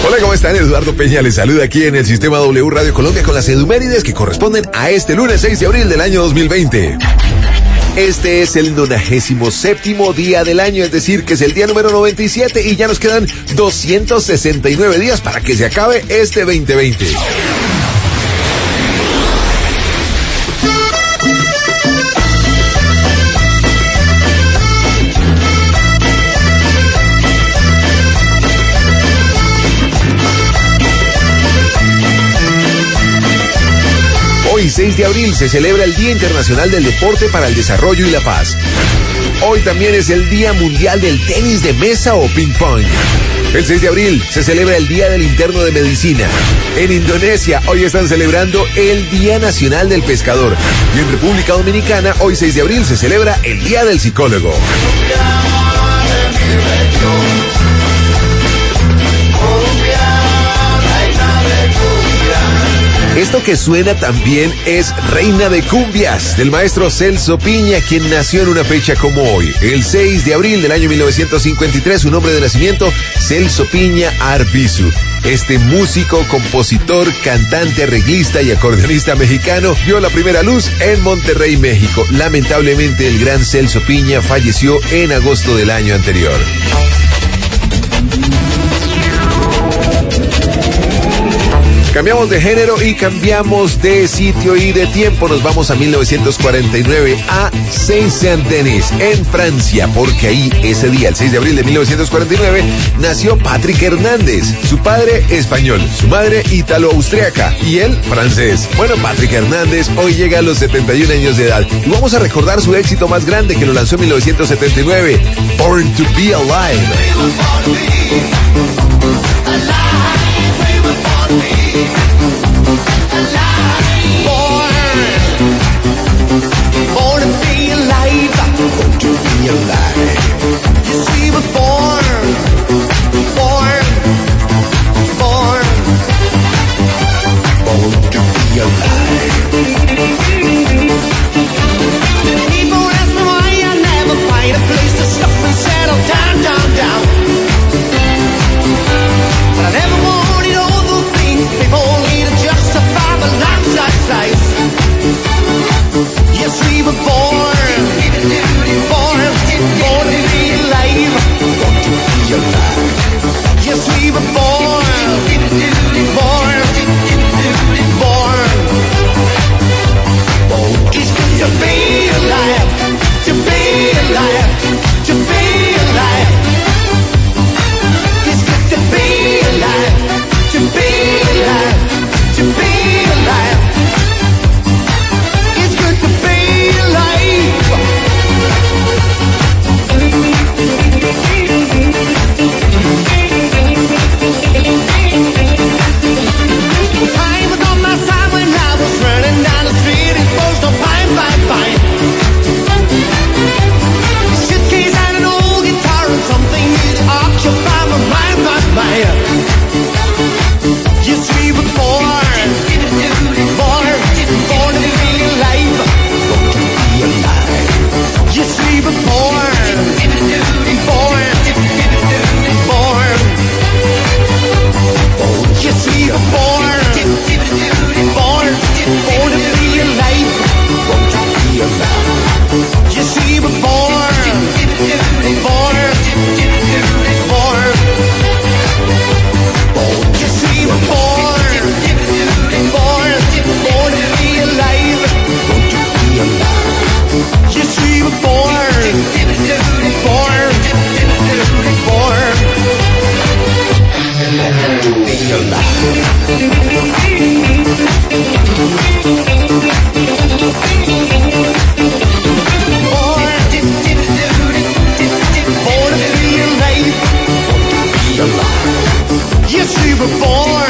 Hola, ¿cómo están? Eduardo Peña les saluda aquí en el Sistema W Radio Colombia con las edumérides que corresponden a este lunes 6 de abril del año 2020. Este es el 97º día del año, es decir, que es el día número 97 y ya nos quedan 269 días para que se acabe este 2020. Hoy, 6 de abril, se celebra el Día Internacional del Deporte para el Desarrollo y la Paz. Hoy también es el Día Mundial del Tenis de Mesa o Ping Pong. El 6 de abril se celebra el Día del Interno de Medicina. En Indonesia, hoy están celebrando el Día Nacional del Pescador. Y en República Dominicana, hoy 6 de abril, se celebra el Día del Psicólogo. Esto que suena también es Reina de Cumbias, del maestro Celso Piña, quien nació en una fecha como hoy, el 6 de abril del año 1953, su nombre de nacimiento, Celso Piña Arbizu. Este músico, compositor, cantante, arreglista y acordeonista mexicano vio la primera luz en Monterrey, México. Lamentablemente, el gran Celso Piña falleció en agosto del año anterior. Cambiamos de género y cambiamos de sitio y de tiempo. Nos vamos a 1949 a Saint-Saint-Denis, en Francia, porque ahí, ese día, el 6 de abril de 1949, nació Patrick Hernández. Su padre español, su madre ítalo-austriaca y él francés. Bueno, Patrick Hernández hoy llega a los 71 años de edad y vamos a recordar su éxito más grande que lo lanzó en 1979, Born to Be Alive. Born to be alive, born to be alive. Yes, we were born to be alive. People ask me why I never find a place to stop and settle down. But I never wanted all the things people need to justify my life. Yes, we were born to be alive, born to be alive. Yes, we were born. It's good to be alive, to be alive, to be alive. It's good to be alive, to be alive, to be alive. It's good to be alive. Time was on my side when I was running down the street and supposed to fine. Suitcase and an old guitar and something new to occupy my mind. Yes, we were born to be alive, born to be alive. Yes, we were born. Yes, we were born to be alive, born to be alive. Yes, we were born. Yes, we were born to be alive, born to be alive. Yes, we were born to be alive. Yes, we were born.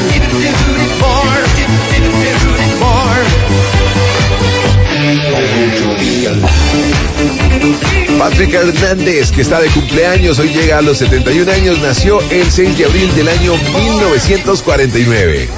Patrick Hernández, que está de cumpleaños, hoy llega a los 71 años, nació el 6 de abril del año 1949.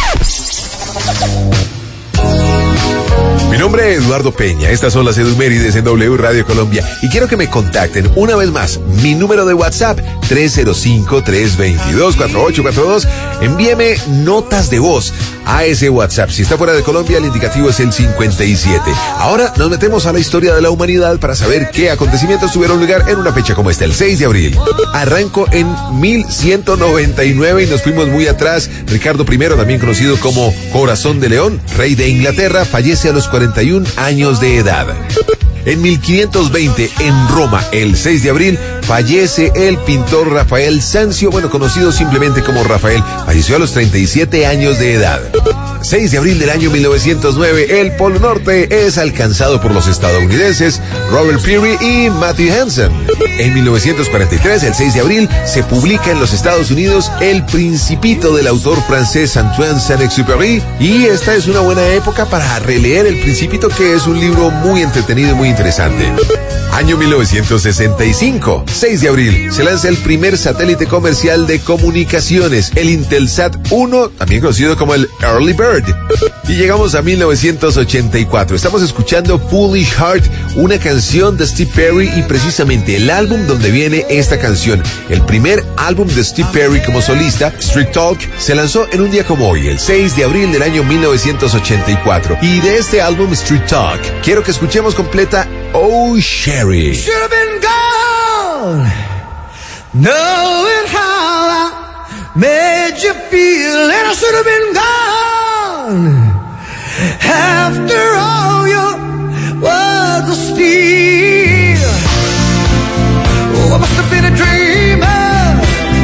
Mi nombre es Eduardo Peña, estas son las edumérides en W Radio Colombia y quiero que me contacten una vez más. Mi número de WhatsApp 305-322-4842. Envíeme notas de voz a ese WhatsApp. Si está fuera de Colombia, el indicativo es el 57. Ahora nos metemos a la historia de la humanidad para saber qué acontecimientos tuvieron lugar en una fecha como esta, el 6 de abril. Arranco en 1199 y nos fuimos muy atrás. Ricardo I, también conocido como Corazón de León, rey de Inglaterra, fallece a los 41 años de edad. En 1520, en Roma, el 6 de abril, fallece el pintor Rafael Sanzio, conocido simplemente como Rafael. Falleció a los 37 años de edad. 6 de abril del año 1909, el Polo Norte es alcanzado por los estadounidenses Robert Peary y Matthew Hansen. En 1943, el 6 de abril, se publica en los Estados Unidos El Principito del autor francés Antoine Saint-Exupéry, y esta es una buena época para releer El Principito, que es un libro muy entretenido y muy interesante. Año 1965, 6 de abril, se lanza el primer satélite comercial de comunicaciones, el Intelsat 1, también conocido como el Early Bird. Y llegamos a 1984, estamos escuchando Foolish Heart, una canción de Steve Perry y precisamente el álbum donde viene esta canción. El primer álbum de Steve Perry como solista, Street Talk, se lanzó en un día como hoy, el 6 de abril del año 1984. Y de este álbum Street Talk, quiero que escuchemos completa Oh Sherry. Should have been gone, knowing how I made you feel, and I should have been gone. After all your words of steel, oh, I must have been a dreamer,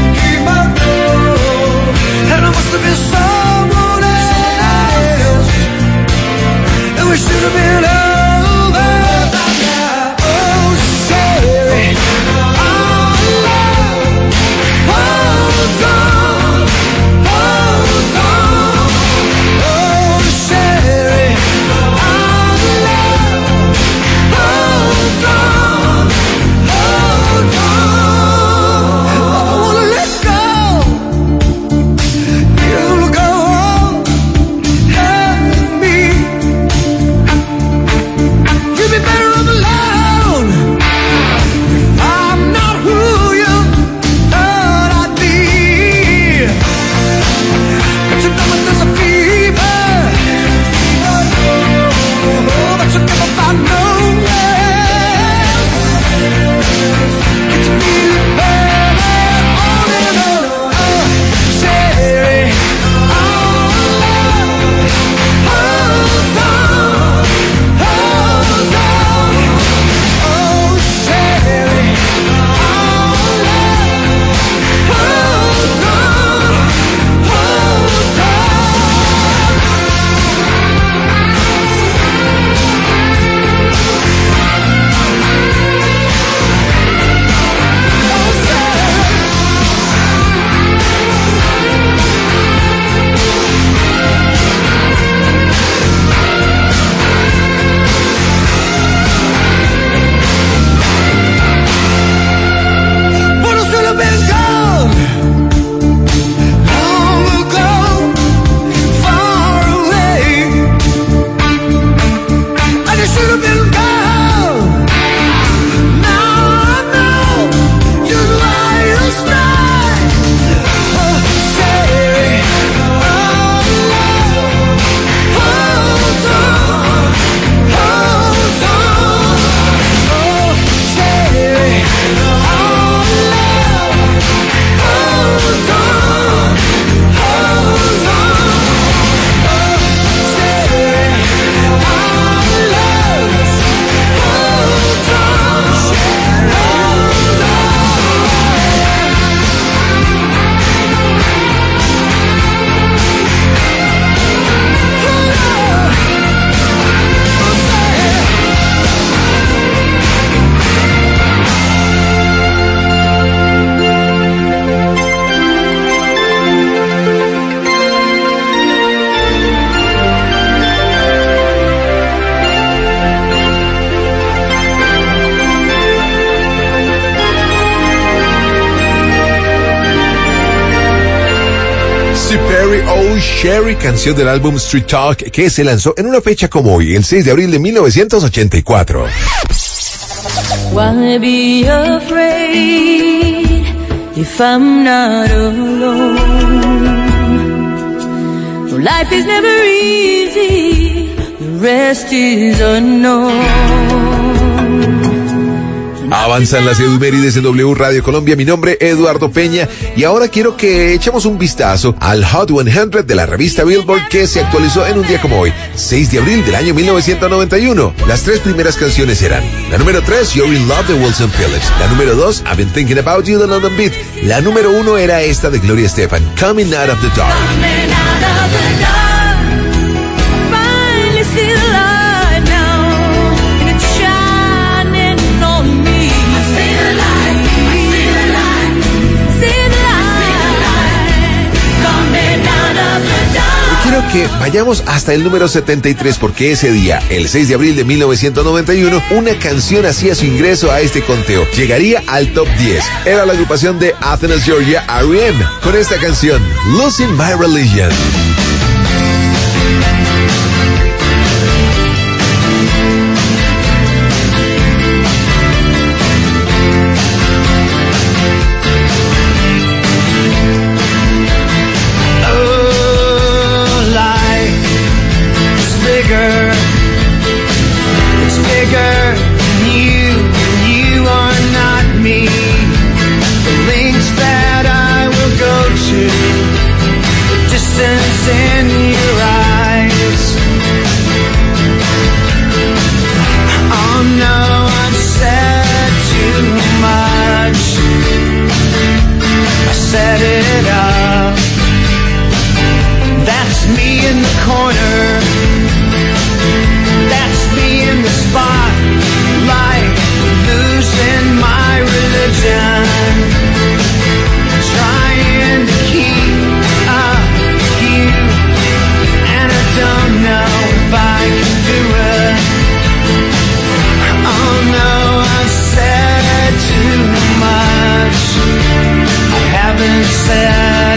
and I must have been someone else, and we should have been over. Oh Sherry, canción del álbum Street Talk, que se lanzó en una fecha como hoy, el 6 de abril de 1984. Why be afraid? if I'm not alone. For life is never easy, the rest is unknown. Avanzan las edumérides en W Radio Colombia. Mi nombre es Eduardo Peña y ahora quiero que echemos un vistazo al Hot 100 de la revista Billboard, que se actualizó en un día como hoy, 6 de abril del año 1991. Las tres primeras canciones eran: la número 3, You're in Love de Wilson Phillips; la número 2, I've Been Thinking About You de London Beat; la número 1 era esta de Gloria Estefan, Coming Out of the Dark. Quiero que vayamos hasta el número 73, porque ese día, el 6 de abril de 1991, una canción hacía su ingreso a este conteo. Llegaría al top 10. Era la agrupación de Athens, Georgia, R.E.M., con esta canción, Losing My Religion. Said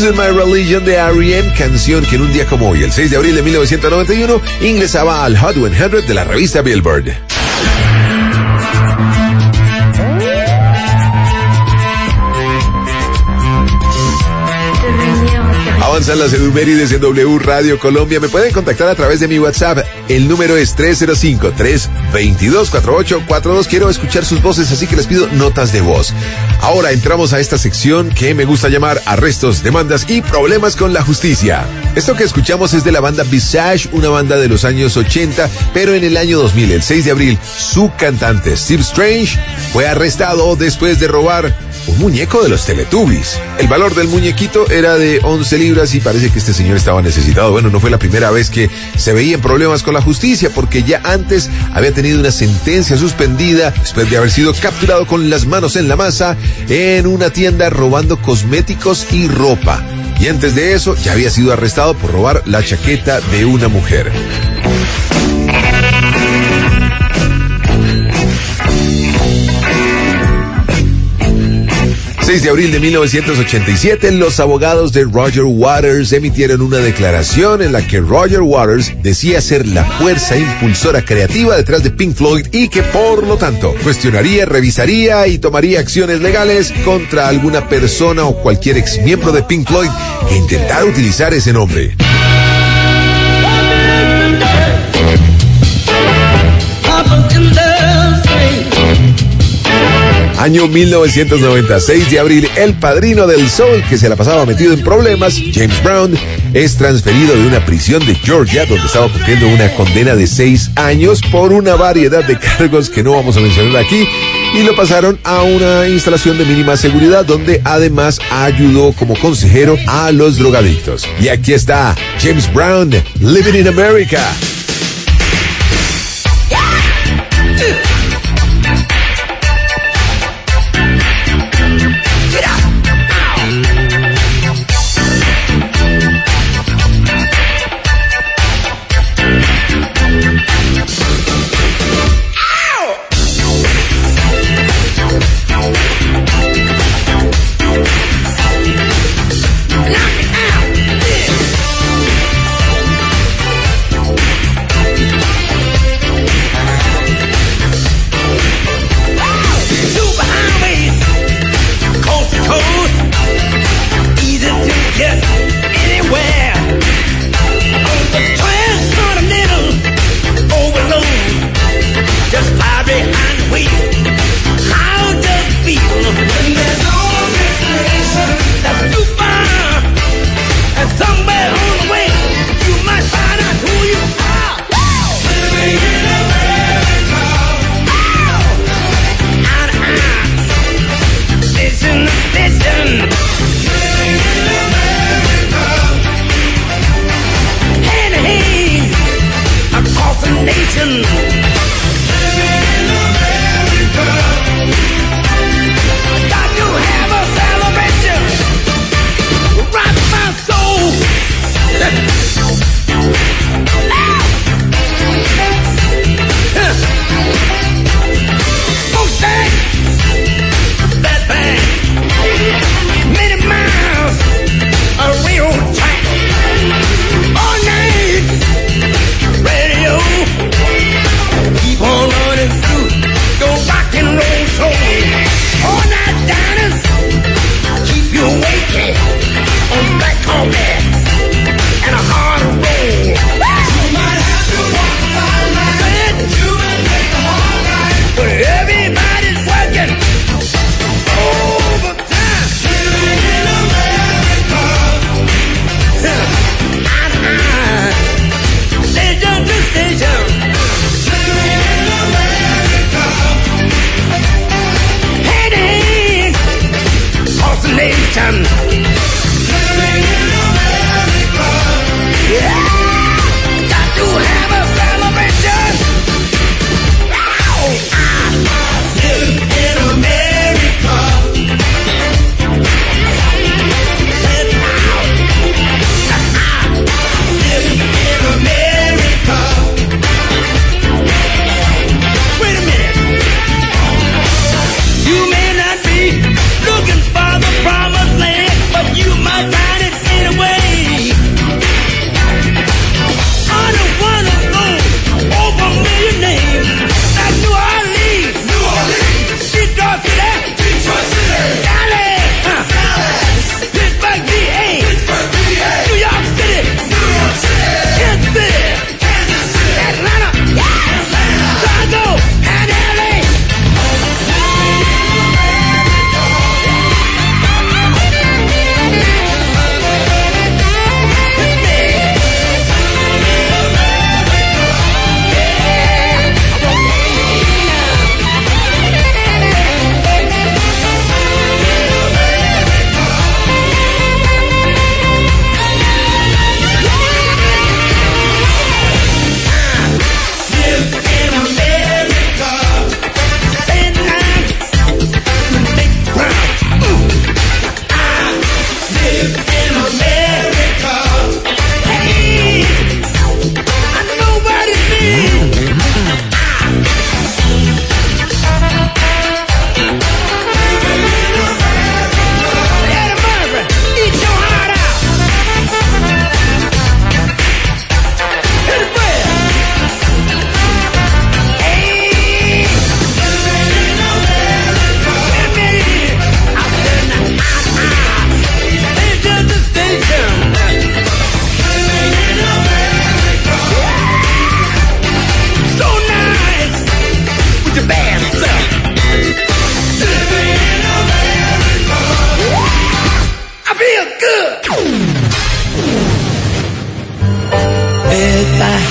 Isn't My Religion de R.E.M., canción que en un día como hoy, el 6 de abril de 1991, ingresaba al Hot 100 de la revista Billboard. Avanzan las efemérides en W Radio Colombia. Me pueden contactar a través de mi WhatsApp. El número es 305-322-4842. Quiero escuchar sus voces, así que les pido notas de voz. Ahora entramos a esta sección que me gusta llamar Arrestos, Demandas y Problemas con la Justicia. Esto que escuchamos es de la banda Visage, una banda de los años 80, pero en el año 2000, el 6 de abril, su cantante Steve Strange fue arrestado después de robar un muñeco de los Teletubbies. El valor del muñequito era de 11 libras y parece que este señor estaba necesitado. Bueno, no fue la primera vez que se veían problemas con la justicia, porque ya antes había tenido una sentencia suspendida después de haber sido capturado con las manos en la masa en una tienda robando cosméticos y ropa. Y antes de eso ya había sido arrestado por robar la chaqueta de una mujer. 6 de abril de 1987, los abogados de Roger Waters emitieron una declaración en la que Roger Waters decía ser la fuerza impulsora creativa detrás de Pink Floyd y que por lo tanto cuestionaría, revisaría y tomaría acciones legales contra alguna persona o cualquier exmiembro de Pink Floyd que intentara utilizar ese nombre. Año 1996 de abril, el padrino del soul que se la pasaba metido en problemas, James Brown, es transferido de una prisión de Georgia donde estaba cumpliendo una condena de 6 años por una variedad de cargos que no vamos a mencionar aquí, y lo pasaron a una instalación de mínima seguridad donde además ayudó como consejero a los drogadictos. Y aquí está James Brown, Living in America.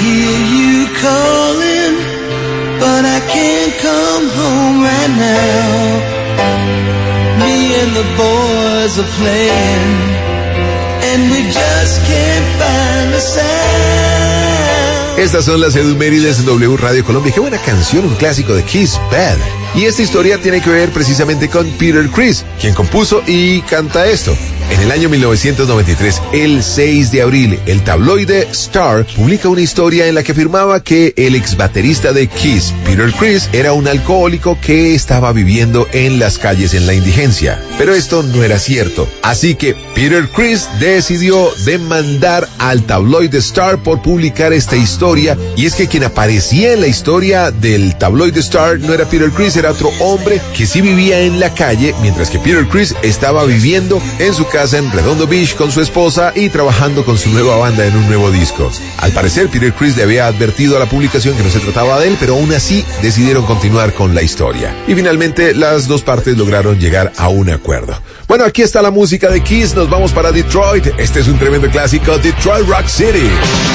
hear you calling, but I can't come home right now. Me and the boys are playing, and we just can't find the sound. Estas son las Edumérides en W Radio Colombia. Qué buena canción, un clásico de Kiss, Bad. Y esta historia tiene que ver precisamente con Peter Criss, quien compuso y canta esto. En el año 1993, el 6 de abril, el tabloide Star publica una historia en la que afirmaba que el ex baterista de Kiss, Peter Criss, era un alcohólico que estaba viviendo en las calles en la indigencia. Pero esto no era cierto. Así que Peter Criss decidió demandar al tabloide Star por publicar esta historia. Y es que quien aparecía en la historia del tabloide Star no era Peter Criss, era otro hombre que sí vivía en la calle, mientras que Peter Criss estaba viviendo en su casa en Redondo Beach con su esposa y trabajando con su nueva banda en un nuevo disco. Al parecer, Peter Criss le había advertido a la publicación que no se trataba de él, pero aún así decidieron continuar con la historia. Y finalmente, las dos partes lograron llegar a un acuerdo. Bueno, aquí está la música de Kiss, nos vamos para Detroit. Este es un tremendo clásico, Detroit Rock City.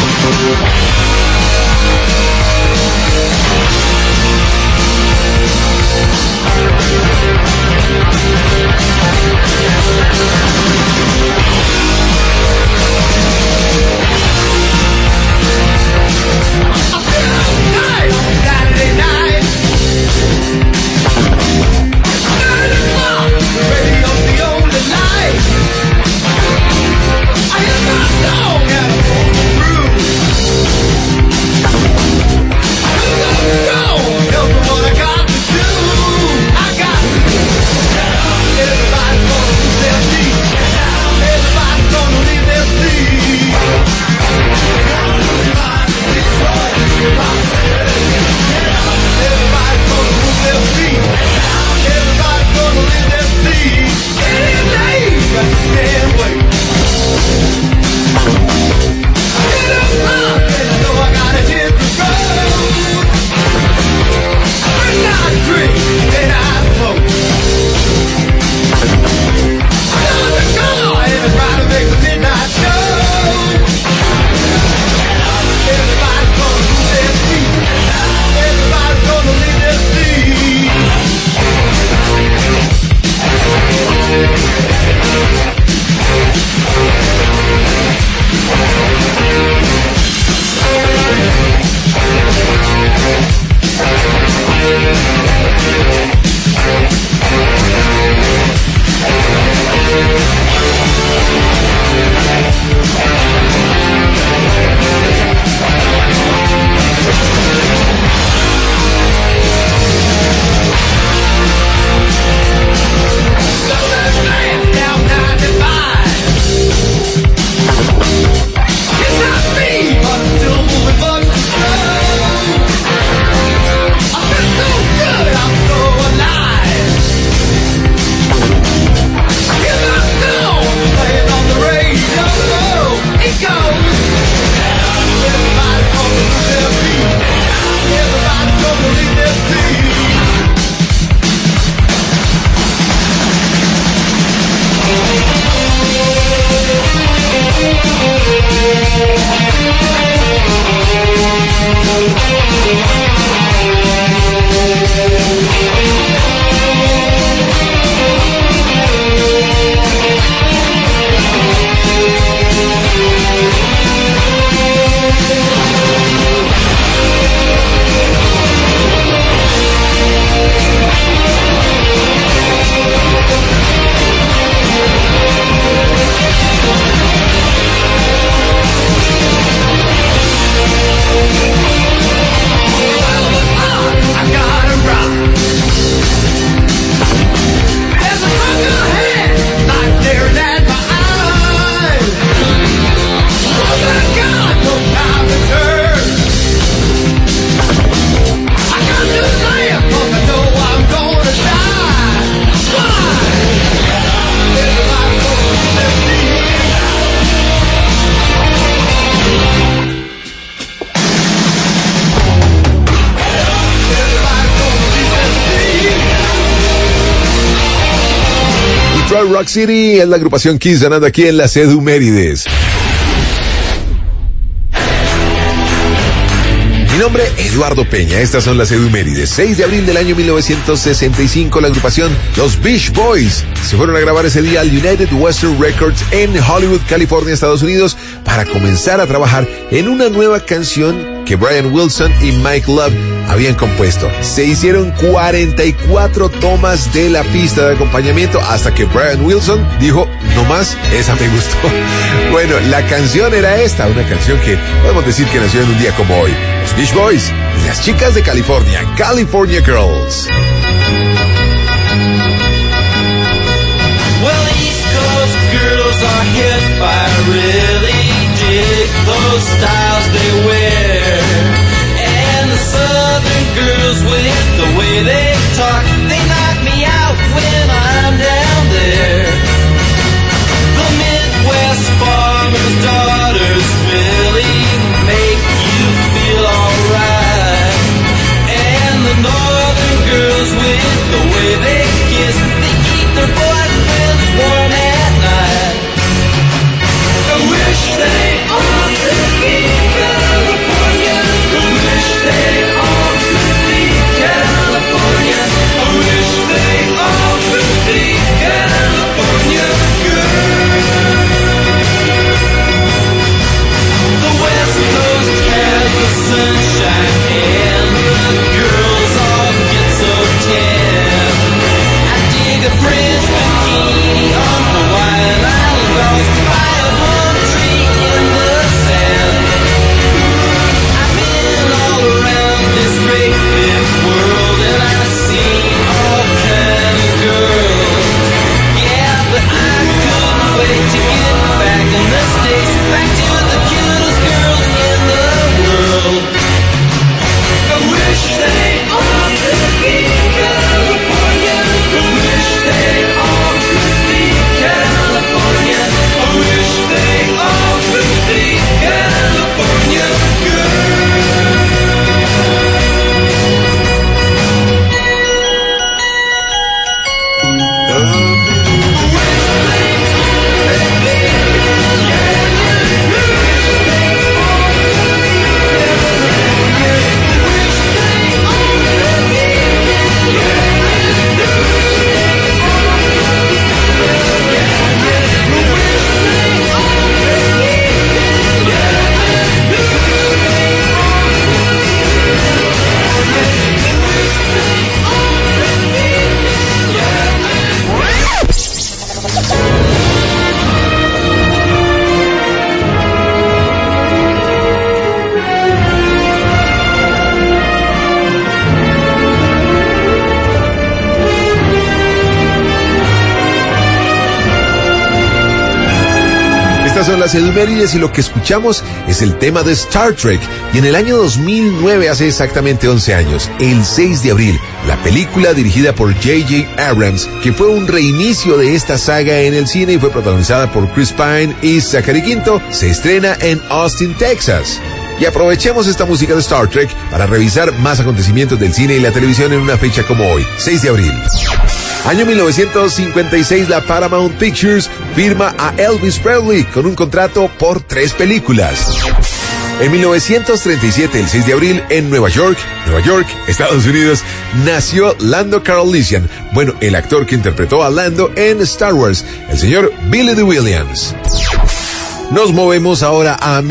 Rock City es la agrupación Kiss sonando aquí en las Edumérides. nombre, Eduardo Peña. Estas son las Edumérides. 6 de abril del año 1965, la agrupación Los Beach Boys se fueron a grabar ese día al United Western Records en Hollywood, California, Estados Unidos, para comenzar a trabajar en una nueva canción que Brian Wilson y Mike Love habían compuesto. Se hicieron 44 tomas de la pista de acompañamiento hasta que Brian Wilson dijo, no más, esa me gustó. Bueno, la canción era esta, una canción que podemos decir que nació en un día como hoy. Los Beach Boys y las chicas de California, California Girls. Well, East Coast girls are hip, I really dig those styles they wear. And the Southern girls with the way they talk, they knock me out when I'm down there. The Midwest farmers' daughters really make you feel alright. And the Northern girls with the way they kiss, they keep their boyfriends warm at night. I wish they all could be California. I wish they all could be California. I wish they all could be California girls. The West Coast has the sunshine and the girls all get so tan. I dig a Prince bikini on Hawaiian Island girls by a palm tree in the sand. I've been all around this great big world and I've seen all kind of girls. Yeah, but I couldn't wait to get back in the States, back to the cutest girls in the world. I wish they all could be California. I wish they all could be California. I wish they all could be California girls. Estas son las Edumérides y lo que escuchamos es el tema de Star Trek. Y en el año 2009, hace exactamente 11 años, el 6 de abril, la película dirigida por J.J. Abrams, que fue un reinicio de esta saga en el cine y fue protagonizada por Chris Pine y Zachary Quinto, se estrena en Austin, Texas. Y aprovechemos esta música de Star Trek para revisar más acontecimientos del cine y la televisión en una fecha como hoy, 6 de abril. Año 1956, la Paramount Pictures firma a Elvis Presley con un contrato por 3 películas. En 1937, el 6 de abril, en Nueva York, Estados Unidos, nació Lando Calrissian. Bueno, el actor que interpretó a Lando en Star Wars, el señor Billy Dee Williams. Nos movemos ahora a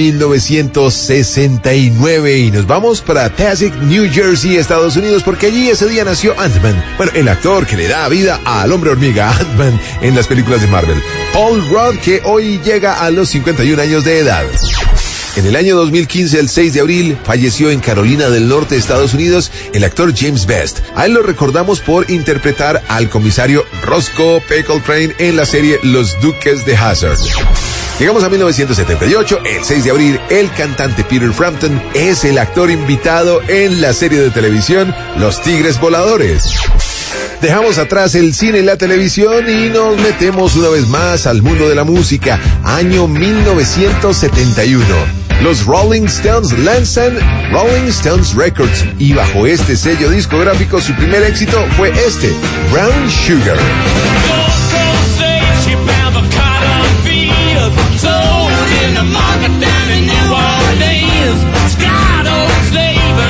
1969 y nos vamos para Passaic, New Jersey, Estados Unidos, porque allí ese día nació Ant-Man. Bueno, el actor que le da vida al hombre hormiga, Ant-Man, en las películas de Marvel. Paul Rudd, que hoy llega a los 51 años de edad. En el año 2015, el 6 de abril, falleció en Carolina del Norte, Estados Unidos, el actor James Best. A él lo recordamos por interpretar al comisario Roscoe P. Coltrane en la serie Los Duques de Hazzard. Llegamos a 1978, el 6 de abril, el cantante Peter Frampton es el actor invitado en la serie de televisión Los Tigres Voladores. Dejamos atrás el cine y la televisión y nos metemos una vez más al mundo de la música. Año 1971. Los Rolling Stones lanzan Rolling Stones Records y bajo este sello discográfico su primer éxito fue este, Brown Sugar. Sold in the market down in New Orleans. Scott old slave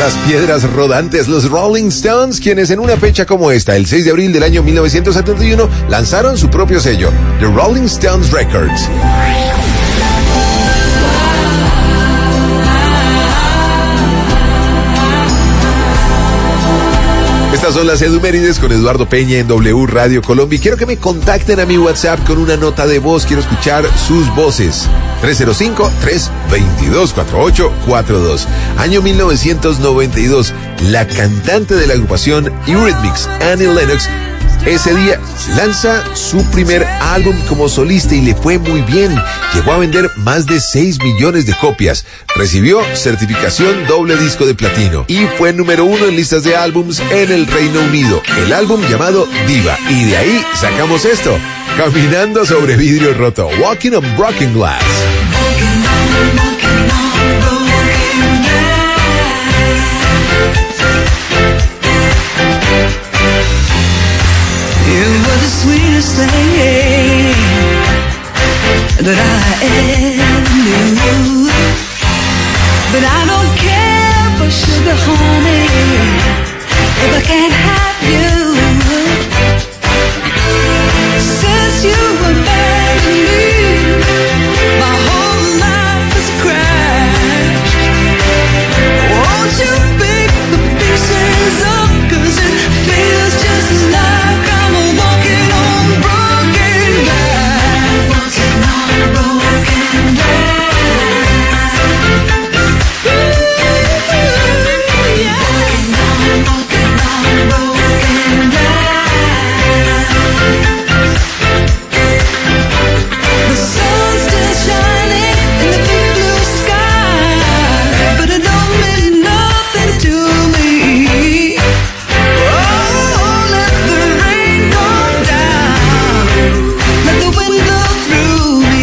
las piedras rodantes, los Rolling Stones, quienes en una fecha como esta, el 6 de abril del año 1971, lanzaron su propio sello, The Rolling Stones Records. Estas son las Edumérides con Eduardo Peña en W Radio Colombia. Y quiero que me contacten a mi WhatsApp con una nota de voz. Quiero escuchar sus voces. 305-322-4842. Año 1992. La cantante de la agrupación Eurythmics, Annie Lennox, ese día lanza su primer álbum como solista y le fue muy bien. Llegó a vender más de 6 millones de copias. Recibió certificación doble disco de platino y fue número 1 en listas de álbums en el Reino Unido. El álbum llamado Diva. Y de ahí sacamos esto: Caminando sobre vidrio roto, Walking on Broken Glass. You were the sweetest thing that I ever knew. But I don't care for sugar, honey, if I can't have you. Since you abandoned me, my whole life is a crash. Won't you pick the pieces up, 'cause it feels just like I'm walking on broken glass. Walking on broken glass. Ooh, yeah. Walking on broken glass. The sun's still shining in the big blue sky, but it don't mean nothing to me. Oh, let the rain come down, let the wind blow through me.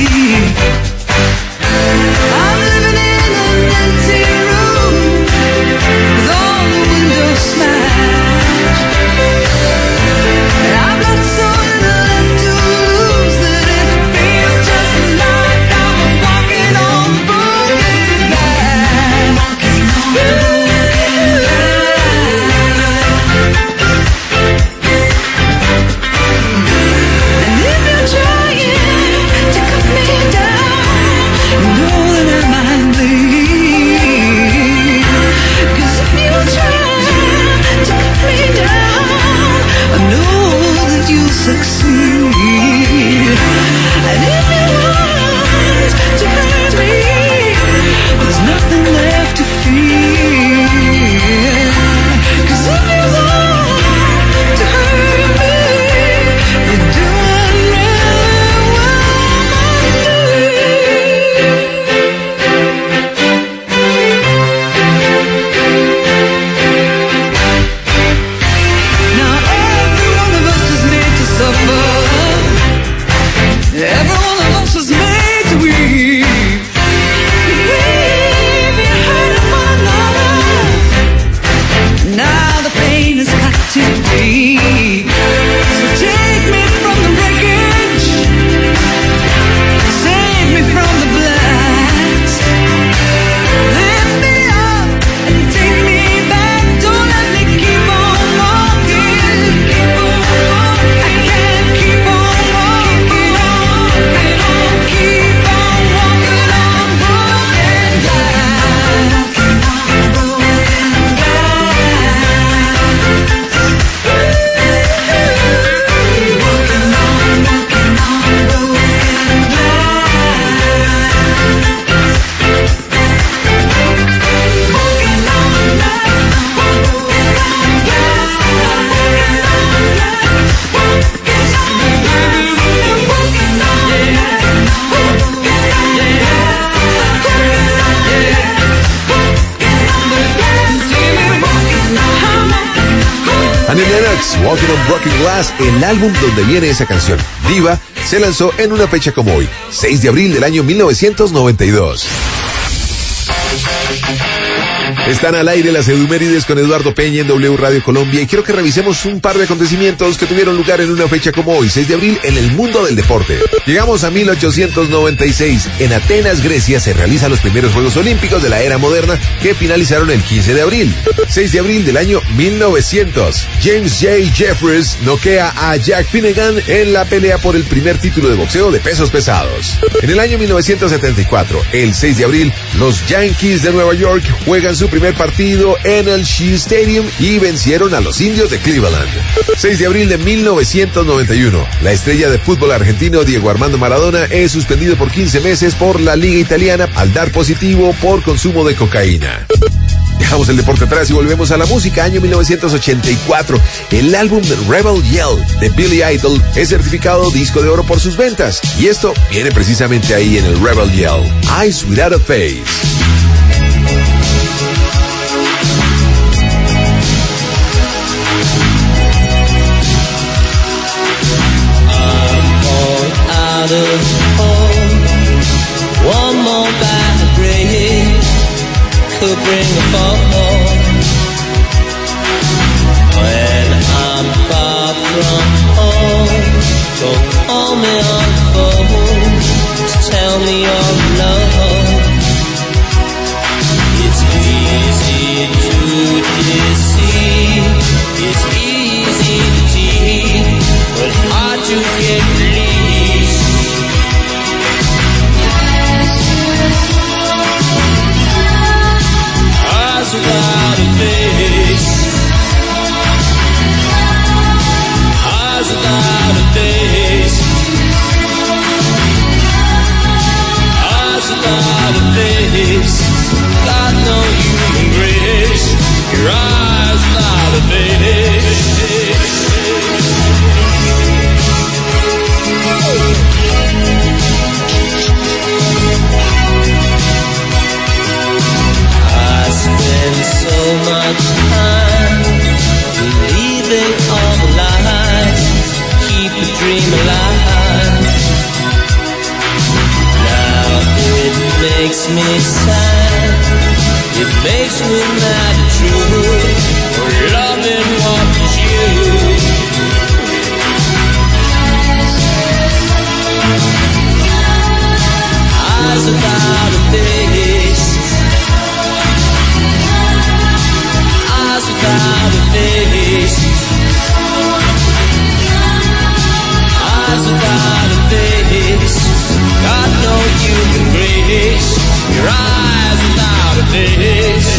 I'm living in an empty room with all the windows smashed, and I've got so little left to lose that it feels just like I'm walking on broken glass. Walking on broken And if you're trying to cut me down, you know that I might bleed. 'Cause if you're trying to cut me down, I know that you'll succeed. And if you want to hurt me, there's nothing left to fear. 'Cause if you want to hurt me, you're doing really well, my dear. Now every one of us is made to suffer. Every one of us is made to weep. We've been hurt one another. Now the pain has got too deep. So take me from the wreckage, save me from the blast. Lift me up and take me back. Don't let me keep on walking. I can't keep on walking on. Keep on walking on broken glass. Walking on broken Annie Lennox, Walking on Broken Glass, el álbum donde viene esa canción, Diva, se lanzó en una fecha como hoy, 6 de abril del año 1992. Están al aire las Edumérides con Eduardo Peña en W Radio Colombia y quiero que revisemos un par de acontecimientos que tuvieron lugar en una fecha como hoy, 6 de abril, en el mundo del deporte. Llegamos a 1896. En Atenas, Grecia, se realizan los primeros Juegos Olímpicos de la era moderna que finalizaron el 15 de abril. 6 de abril del año 1900. James J. Jeffries noquea a Jack Finnegan en la pelea por el primer título de boxeo de pesos pesados. En el año 1974, el 6 de abril, los Yankees de Nueva York juegan su primer partido en el Shea Stadium y vencieron a los Indios de Cleveland. 6 de abril de 1991, la estrella de fútbol argentino Diego Armando Maradona es suspendido por 15 meses por la Liga Italiana al dar positivo por consumo de cocaína. Dejamos el deporte atrás y volvemos a la música. Año 1984, el álbum Rebel Yell de Billy Idol es certificado disco de oro por sus ventas. Y esto viene precisamente ahí en el Rebel Yell, Eyes Without a Face. Out of home, one more bad break could bring a fall. When I'm far from home, don't call me on the phone to tell me you're alone. It's easy to deceive, it's easy to tease, but hard to get released. Eyes without a face, eyes without a face, eyes without a face, got no human grace, your eyes without a face. I spend so much time believing all the lies, keep the dream alive. Now it makes me sad, it makes me mad true, for loving what is you. Eyes without a face, eyes without a face, eyes without a face, got no human grace, your eyes without a face.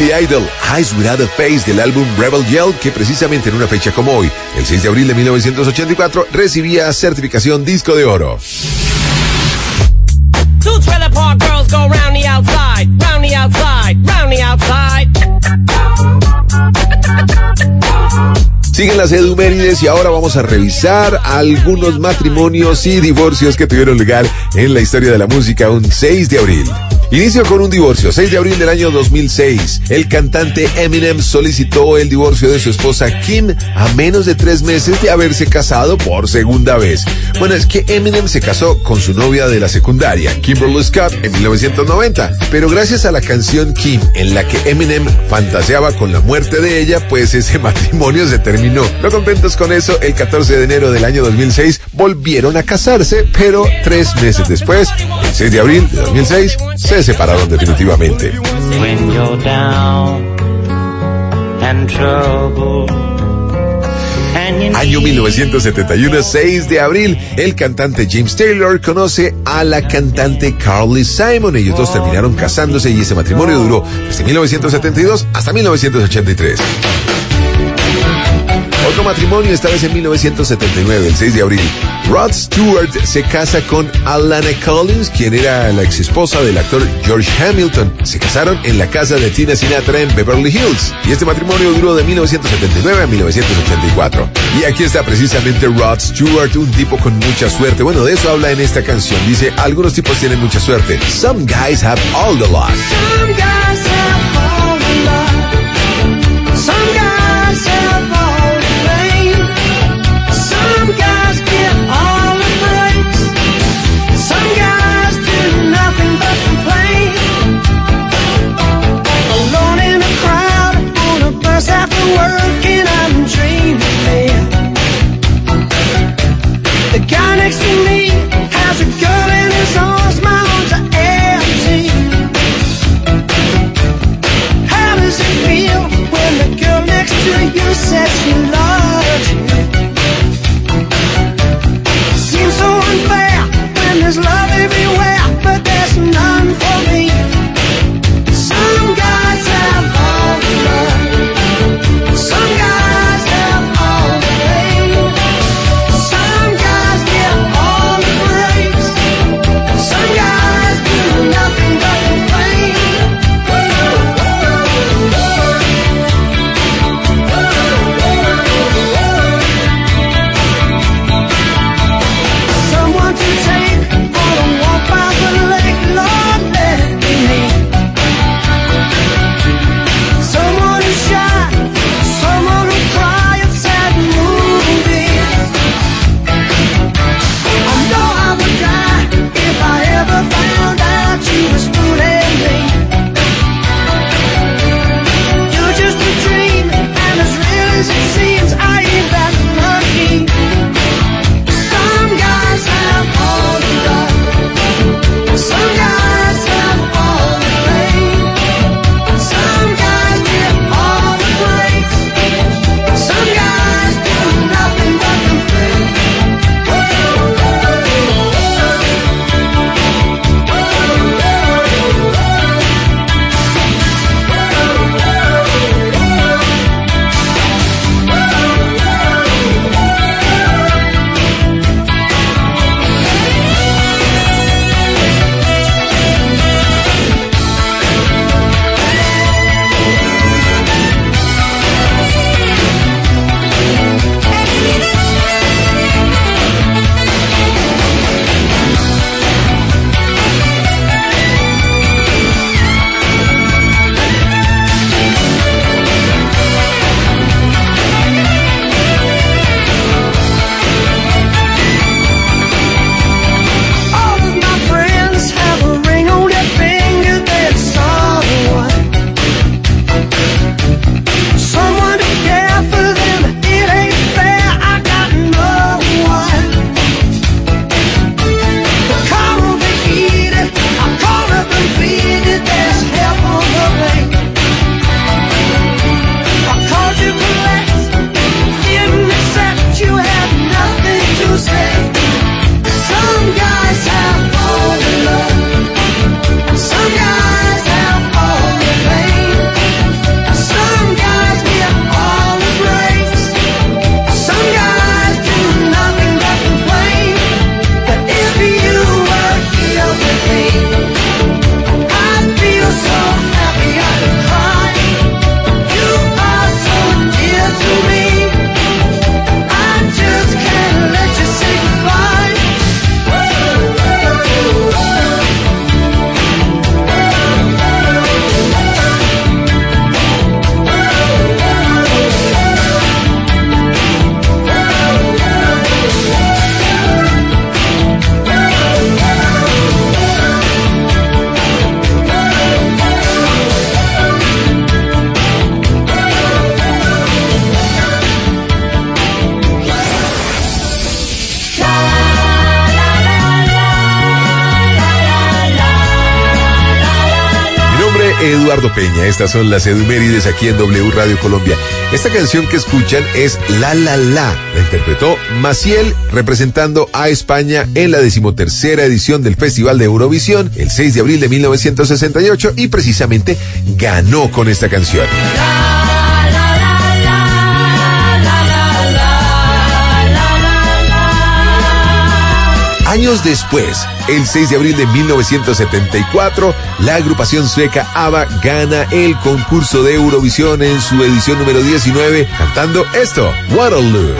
Billy Idol, Eyes Without a Face del álbum Rebel Yell, que precisamente en una fecha como hoy, el 6 de abril de 1984, recibía certificación disco de oro. Two trailer park girls go round the outside, round the outside, round the outside. Siguen las edumérides y ahora vamos a revisar algunos matrimonios y divorcios que tuvieron lugar en la historia de la música un 6 de abril. Inicio con un divorcio. 6 de abril del año 2006. El cantante Eminem solicitó el divorcio de su esposa Kim a menos de 3 meses de haberse casado por segunda vez. Bueno, es que Eminem se casó con su novia de la secundaria, Kimberly Scott, en 1990. Pero gracias a la canción Kim, en la que Eminem fantaseaba con la muerte de ella, pues ese matrimonio se terminó. No contentos con eso, el 14 de enero del año 2006 volvieron a casarse, pero 3 meses después, el 6 de abril de 2006, se separaron definitivamente. When you're down and troubled and you Año 1971, 6 de abril, el cantante James Taylor conoce a la cantante Carly Simon. Ellos dos terminaron casándose y ese matrimonio duró desde 1972 hasta 1983. Otro matrimonio, esta vez en 1979, el 6 de abril. Rod Stewart se casa con Alana Collins, quien era la ex esposa del actor George Hamilton. Se casaron en la casa de Tina Sinatra en Beverly Hills. Y este matrimonio duró de 1979 a 1984. Y aquí está precisamente Rod Stewart, un tipo con mucha suerte. Bueno, de eso habla en esta canción. Dice, algunos tipos tienen mucha suerte. Some guys have all the luck. Some guys have all the luck. Some guys have all the fame. Some guys get all the praise. Some guys do nothing but complain. Alone in a crowd on a bus after work, and I'm dreaming. The guy next to me has a girl in his arms, my arms are empty. How does it feel when the girl next to you says she loves you? Seems so unfair when there's love everywhere, but there's none for me. Some guys have all the love. Some guys have all the pain. Some guys get all Eduardo Peña. Estas son las Edumérides aquí en W Radio Colombia. Esta canción que escuchan es La La La. La interpretó Maciel, representando a España en la 13ª edición del Festival de Eurovisión, el 6 de abril de 1968, y precisamente ganó con esta canción. Años después, el 6 de abril de 1974, la agrupación sueca ABBA gana el concurso de Eurovisión en su edición número 19, cantando esto, Waterloo.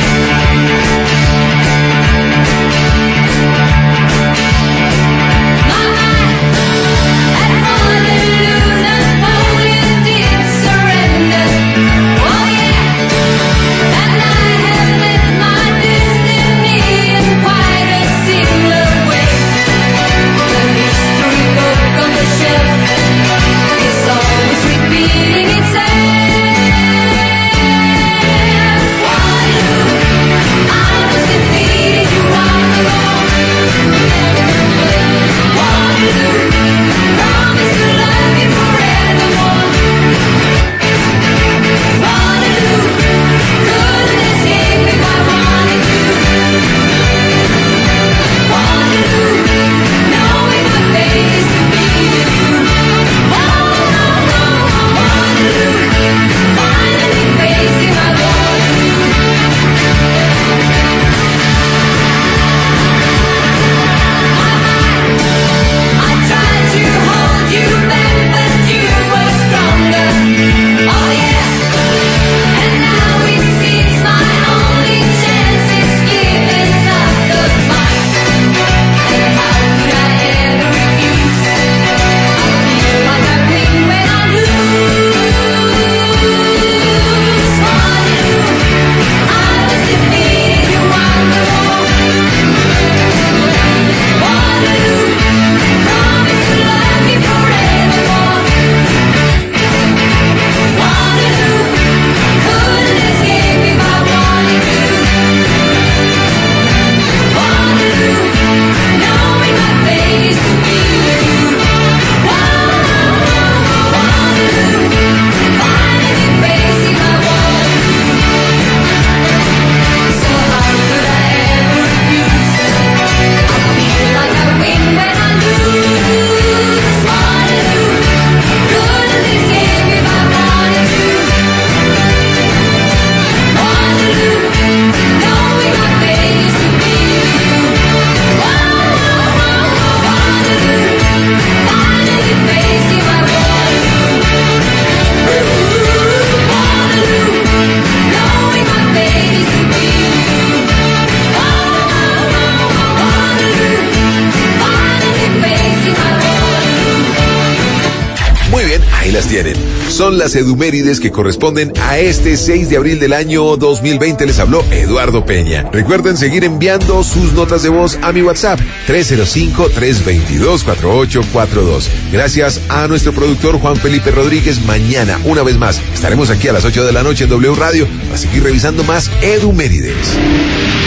Son las Edumérides que corresponden a este 6 de abril del año 2020. Les habló Eduardo Peña. Recuerden seguir enviando sus notas de voz a mi WhatsApp 305-322-4842. Gracias a nuestro productor Juan Felipe Rodríguez. Mañana, una vez más, estaremos aquí a las 8 de la noche en W Radio para seguir revisando más Edumérides.